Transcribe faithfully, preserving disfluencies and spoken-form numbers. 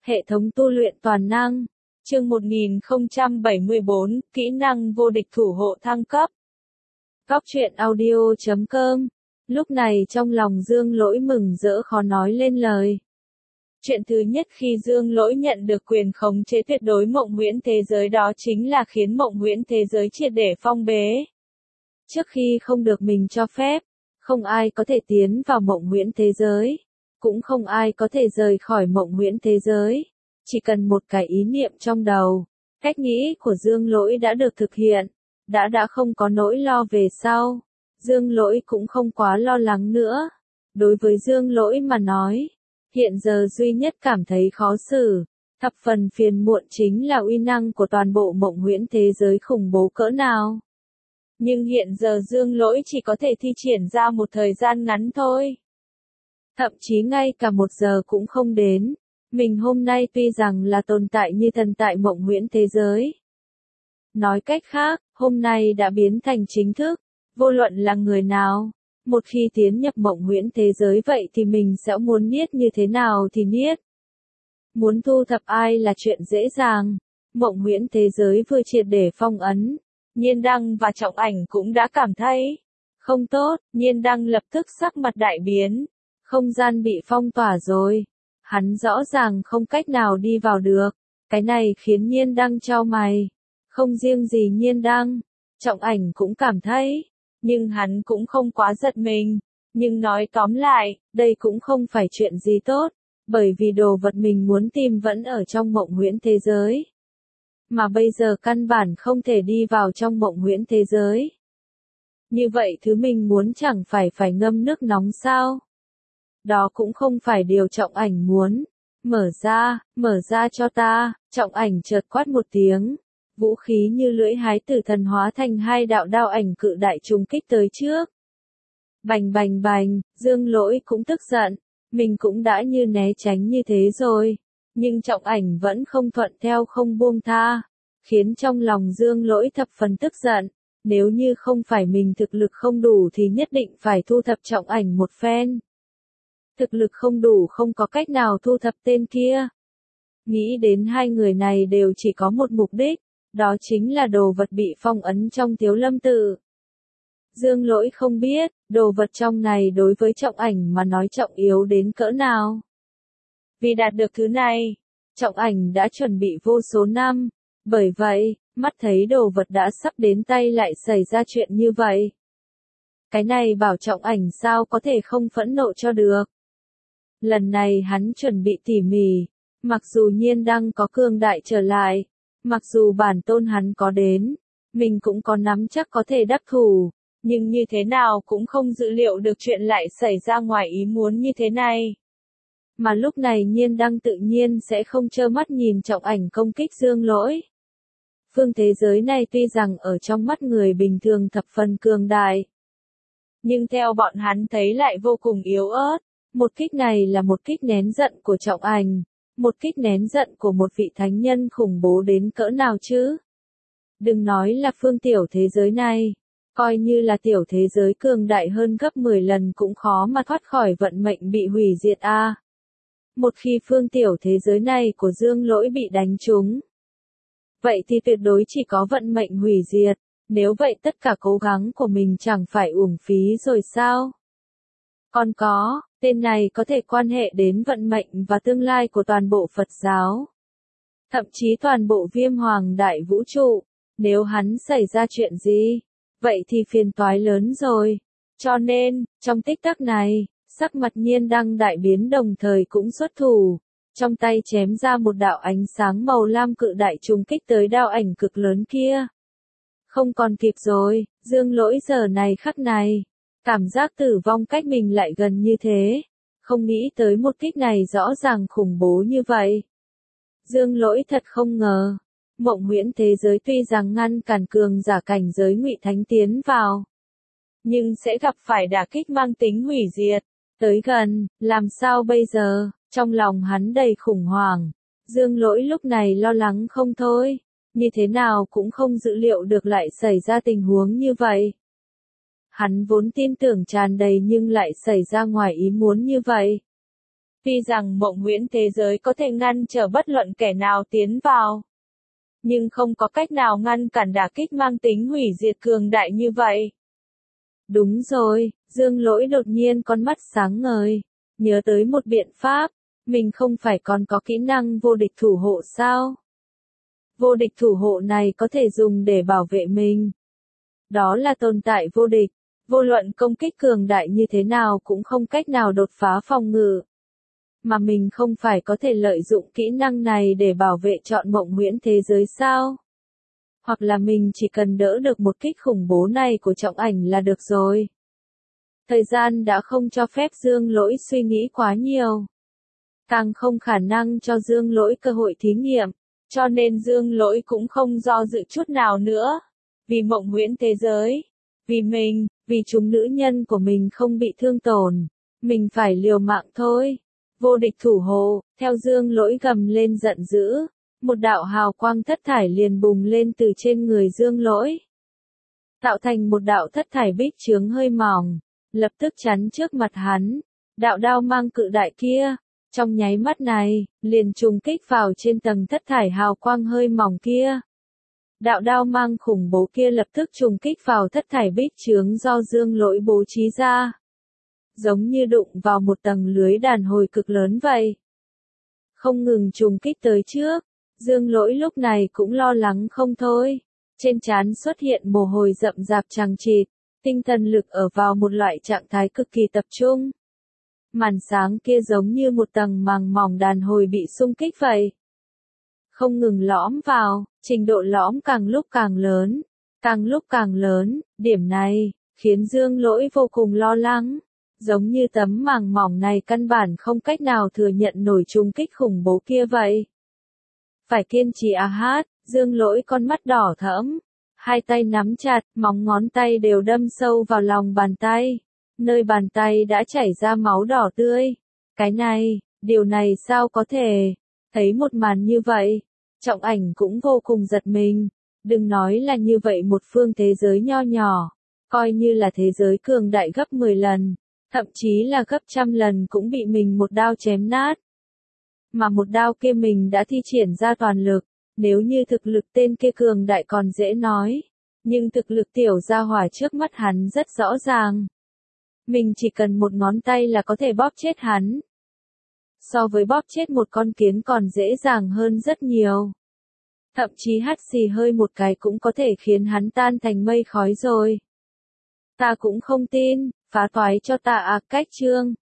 Hệ thống tu luyện toàn năng. Chương một nghìn không trăm bảy mươi bốn, kỹ năng vô địch thủ hộ thăng cấp. Góc truyện audio chấm com. Lúc này trong lòng Dương Lỗi mừng rỡ khó nói lên lời. Chuyện thứ nhất khi Dương Lỗi nhận được quyền khống chế tuyệt đối mộng huyễn thế giới đó chính là khiến mộng huyễn thế giới triệt để phong bế. Trước khi không được mình cho phép, không ai có thể tiến vào mộng huyễn thế giới, cũng không ai có thể rời khỏi mộng huyễn thế giới. Chỉ cần một cái ý niệm trong đầu, cách nghĩ của Dương Lỗi đã được thực hiện, đã đã không có nỗi lo về sau. Dương Lỗi cũng không quá lo lắng nữa. Đối với Dương Lỗi mà nói, hiện giờ duy nhất cảm thấy khó xử, thập phần phiền muộn chính là uy năng của toàn bộ mộng huyễn thế giới khủng bố cỡ nào. Nhưng hiện giờ Dương Lỗi chỉ có thể thi triển ra một thời gian ngắn thôi. Thậm chí ngay cả một giờ cũng không đến. Mình hôm nay tuy rằng là tồn tại như thần tại mộng huyễn thế giới. Nói cách khác, hôm nay đã biến thành chính thức, vô luận là người nào. Một khi tiến nhập mộng huyễn thế giới vậy thì mình sẽ muốn niết như thế nào thì niết. Muốn thu thập ai là chuyện dễ dàng. Mộng huyễn thế giới vừa triệt để phong ấn. Nhiên Đăng và Trọng Ảnh cũng đã cảm thấy không tốt. Nhiên Đăng lập tức sắc mặt đại biến. Không gian bị phong tỏa rồi. Hắn rõ ràng không cách nào đi vào được. Cái này khiến Nhiên Đăng chau mày. Không riêng gì Nhiên Đăng, Trọng Ảnh cũng cảm thấy. Nhưng hắn cũng không quá giật mình. Nhưng nói tóm lại, đây cũng không phải chuyện gì tốt. Bởi vì đồ vật mình muốn tìm vẫn ở trong mộng huyễn thế giới. Mà bây giờ căn bản không thể đi vào trong mộng huyễn thế giới. Như vậy thứ mình muốn chẳng phải phải ngâm nước nóng sao? Đó cũng không phải điều Trọng Ảnh muốn. Mở ra, mở ra cho ta. Trọng Ảnh chợt quát một tiếng. Vũ khí như lưỡi hái tử thần hóa thành hai đạo đao ảnh cự đại trùng kích tới trước. Bành bành bành, Dương Lỗi cũng tức giận. Mình cũng đã như né tránh như thế rồi. Nhưng Trọng Ảnh vẫn không thuận theo không buông tha. Khiến trong lòng Dương Lỗi thập phần tức giận. Nếu như không phải mình thực lực không đủ thì nhất định phải thu thập Trọng Ảnh một phen. Thực lực không đủ không có cách nào thu thập tên kia. Nghĩ đến hai người này đều chỉ có một mục đích, đó chính là đồ vật bị phong ấn trong Tiếu Lâm Tự. Dương Lỗi không biết, đồ vật trong này đối với Trọng Ảnh mà nói trọng yếu đến cỡ nào. Vì đạt được thứ này, Trọng Ảnh đã chuẩn bị vô số năm, bởi vậy, mắt thấy đồ vật đã sắp đến tay lại xảy ra chuyện như vậy. Cái này bảo Trọng Ảnh sao có thể không phẫn nộ cho được. Lần này hắn chuẩn bị tỉ mỉ, mặc dù Nhiên Đăng có cường đại trở lại, mặc dù bản tôn hắn có đến, mình cũng có nắm chắc có thể đắc thủ, nhưng như thế nào cũng không dự liệu được chuyện lại xảy ra ngoài ý muốn như thế này. Mà lúc này Nhiên Đăng tự nhiên sẽ không trơ mắt nhìn Trọng Ảnh công kích Dương Lỗi. Phương thế giới này tuy rằng ở trong mắt người bình thường thập phần cường đại, nhưng theo bọn hắn thấy lại vô cùng yếu ớt. Một kích này là một kích nén giận của Trọng Ảnh, một kích nén giận của một vị thánh nhân khủng bố đến cỡ nào chứ? Đừng nói là phương tiểu thế giới này, coi như là tiểu thế giới cường đại hơn gấp mười lần cũng khó mà thoát khỏi vận mệnh bị hủy diệt a. À. Một khi phương tiểu thế giới này của Dương Lỗi bị đánh trúng, vậy thì tuyệt đối chỉ có vận mệnh hủy diệt, nếu vậy tất cả cố gắng của mình chẳng phải uổng phí rồi sao? Còn có, tên này có thể quan hệ đến vận mệnh và tương lai của toàn bộ Phật giáo. Thậm chí toàn bộ Viêm Hoàng Đại Vũ Trụ. Nếu hắn xảy ra chuyện gì, vậy thì phiền toái lớn rồi. Cho nên, trong tích tắc này, sắc mặt Nhiên Đăng đại biến đồng thời cũng xuất thủ. Trong tay chém ra một đạo ánh sáng màu lam cự đại trùng kích tới đao ảnh cực lớn kia. Không còn kịp rồi, Dương Lỗi giờ này khắc này. Cảm giác tử vong cách mình lại gần như thế. Không nghĩ tới một kích này rõ ràng khủng bố như vậy. Dương Lỗi thật không ngờ. Mộng huyễn thế giới tuy rằng ngăn cản cường giả cảnh giới Ngụy Thánh tiến vào, nhưng sẽ gặp phải đả kích mang tính hủy diệt. Tới gần, làm sao bây giờ? Trong lòng hắn đầy khủng hoảng. Dương Lỗi lúc này lo lắng không thôi. Như thế nào cũng không dự liệu được lại xảy ra tình huống như vậy. Hắn vốn tin tưởng tràn đầy nhưng lại xảy ra ngoài ý muốn như vậy. Tuy rằng mộng huyễn thế giới có thể ngăn trở bất luận kẻ nào tiến vào, nhưng không có cách nào ngăn cản đả kích mang tính hủy diệt cường đại như vậy. Đúng rồi, Dương Lỗi đột nhiên con mắt sáng ngời, nhớ tới một biện pháp, mình không phải còn có kỹ năng vô địch thủ hộ sao? Vô địch thủ hộ này có thể dùng để bảo vệ mình. Đó là tồn tại vô địch, vô luận công kích cường đại như thế nào cũng không cách nào đột phá phòng ngự. Mà mình không phải có thể lợi dụng kỹ năng này để bảo vệ trọn mộng huyễn thế giới sao? Hoặc là mình chỉ cần đỡ được một kích khủng bố này của trọng ảnh là được rồi. Thời gian đã không cho phép Dương Lỗi suy nghĩ quá nhiều. Càng không khả năng cho Dương Lỗi cơ hội thí nghiệm, cho nên Dương Lỗi cũng không do dự chút nào nữa. Vì mộng huyễn thế giới, vì mình, vì chúng nữ nhân của mình không bị thương tổn, mình phải liều mạng thôi. Vô địch thủ hộ, theo Dương Lỗi gầm lên giận dữ, một đạo hào quang thất thải liền bùng lên từ trên người Dương Lỗi. Tạo thành một đạo thất thải bích chướng hơi mỏng, lập tức chắn trước mặt hắn. Đạo đao mang cự đại kia, trong nháy mắt này, liền trùng kích vào trên tầng thất thải hào quang hơi mỏng kia. Đạo đao mang khủng bố kia lập tức trùng kích vào thất thải bích chướng do Dương Lỗi bố trí ra. Giống như đụng vào một tầng lưới đàn hồi cực lớn vậy. Không ngừng trùng kích tới trước, Dương Lỗi lúc này cũng lo lắng không thôi. Trên trán xuất hiện mồ hôi rậm rạp chằng chịt, tinh thần lực ở vào một loại trạng thái cực kỳ tập trung. Màn sáng kia giống như một tầng màng mỏng đàn hồi bị xung kích vậy. Không ngừng lõm vào, trình độ lõm càng lúc càng lớn, càng lúc càng lớn, điểm này, khiến Dương Lỗi vô cùng lo lắng. Giống như tấm màng mỏng này căn bản không cách nào thừa nhận nổi trùng kích khủng bố kia vậy. Phải kiên trì à hát, Dương Lỗi con mắt đỏ thẫm, hai tay nắm chặt, móng ngón tay đều đâm sâu vào lòng bàn tay. Nơi bàn tay đã chảy ra máu đỏ tươi. Cái này, điều này sao có thể? Thấy một màn như vậy, Trọng Ảnh cũng vô cùng giật mình. Đừng nói là như vậy một phương thế giới nho nhỏ, coi như là thế giới cường đại gấp mười lần, thậm chí là gấp trăm lần cũng bị mình một đao chém nát. Mà một đao kia mình đã thi triển ra toàn lực, nếu như thực lực tên kia cường đại còn dễ nói, nhưng thực lực tiểu gia hỏa trước mắt hắn rất rõ ràng. Mình chỉ cần một ngón tay là có thể bóp chết hắn. So với bóp chết một con kiến còn dễ dàng hơn rất nhiều. Thậm chí hắt xì hơi một cái cũng có thể khiến hắn tan thành mây khói rồi. Ta cũng không tin, phá toái cho ta à cách chương.